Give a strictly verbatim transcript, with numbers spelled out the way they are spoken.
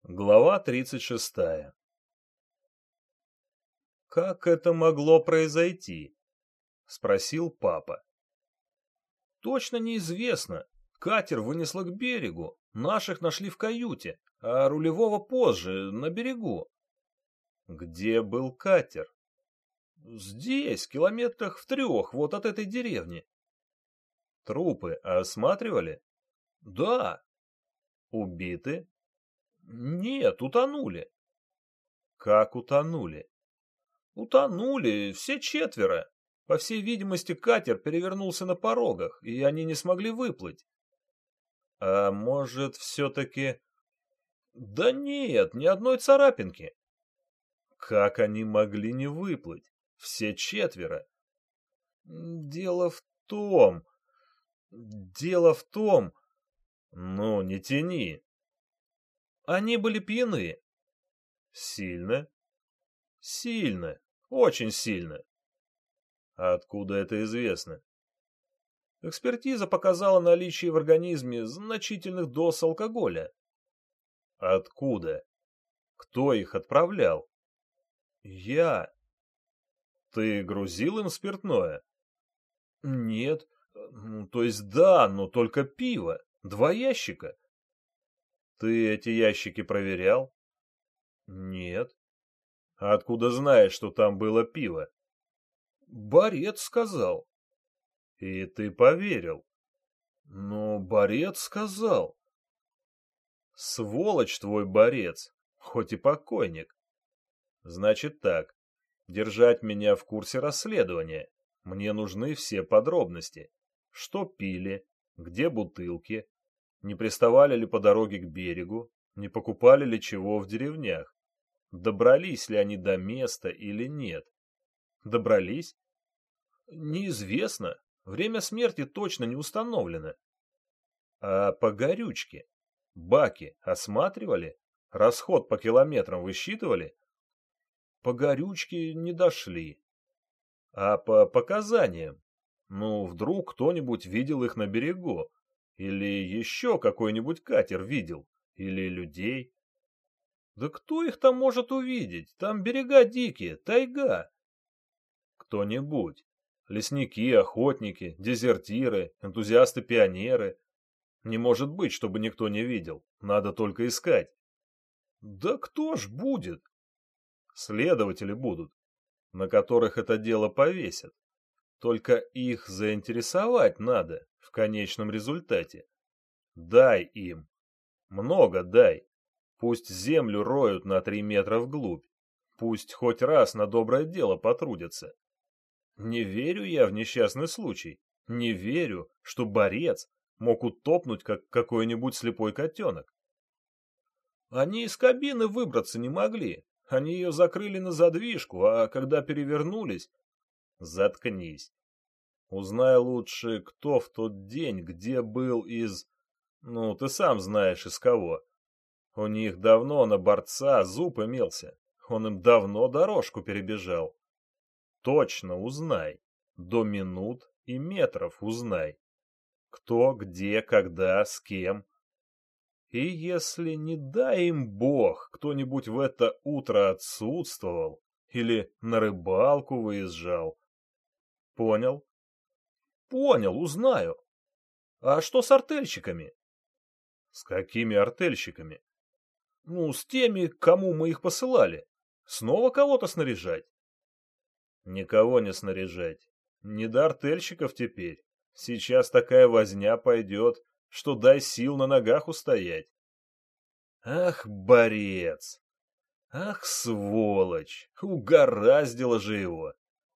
Глава тридцать шестая. «Как это могло произойти?» — спросил папа. «Точно неизвестно. Катер вынесло к берегу. Наших нашли в каюте, а рулевого позже, на берегу». «Где был катер?» «Здесь, километрах в трех, вот от этой деревни». «Трупы осматривали?» «Да». «Убиты?» «Нет, утонули». «Как утонули?» «Утонули, все четверо. По всей видимости, катер перевернулся на порогах, и они не смогли выплыть». «А может, все-таки...» «Да нет, ни одной царапинки». «Как они могли не выплыть? Все четверо?» «Дело в том... Дело в том...» «Ну, не тяни». «Они были пьяны». «Сильно?» «Сильно, очень сильно». «А откуда это известно?» Экспертиза показала наличие в организме значительных доз алкоголя. Откуда? Кто их отправлял? Я. Ты грузил им спиртное? Нет. Ну, то есть да, но только пиво. Два ящика. Ты эти ящики проверял? Нет. А откуда знаешь, что там было пиво? Борец сказал. И ты поверил? Но борец сказал. Сволочь твой борец, хоть и покойник. Значит так, держать меня в курсе расследования. Мне нужны все подробности. Что пили, где бутылки, не приставали ли по дороге к берегу, не покупали ли чего в деревнях, добрались ли они до места или нет. Добрались? Неизвестно. Время смерти точно не установлено. А по горючке? Баки осматривали? Расход по километрам высчитывали? По горючке не дошли. А по показаниям? Ну, вдруг кто-нибудь видел их на берегу? Или еще какой-нибудь катер видел? Или людей? Да кто их там может увидеть? Там берега дикие, тайга. Кто-нибудь. Лесники, охотники, дезертиры, энтузиасты-пионеры. Не может быть, чтобы никто не видел. Надо только искать. Да кто ж будет? Следователи будут, на которых это дело повесят. Только их заинтересовать надо в конечном результате. Дай им. Много дай. Пусть землю роют на три метра вглубь. Пусть хоть раз на доброе дело потрудятся. Не верю я в несчастный случай. Не верю, что борец мог утопнуть, как какой-нибудь слепой котенок. Они из кабины выбраться не могли. Они ее закрыли на задвижку, а когда перевернулись... Заткнись. Узнай лучше, кто в тот день, где был из... Ну, ты сам знаешь, из кого. У них давно на борца зуб имелся. Он им давно дорожку перебежал. Точно узнай. До минут и метров узнай. Кто, где, когда, с кем. И если, не дай им бог, кто-нибудь в это утро отсутствовал или на рыбалку выезжал. Понял? Понял, узнаю. А что с артельщиками? С какими артельщиками? Ну, с теми, к кому мы их посылали. Снова кого-то снаряжать? Никого не снаряжать. Не до артельщиков теперь. Сейчас такая возня пойдет, что дай сил на ногах устоять. Ах, борец! Ах, сволочь! Угораздило же его!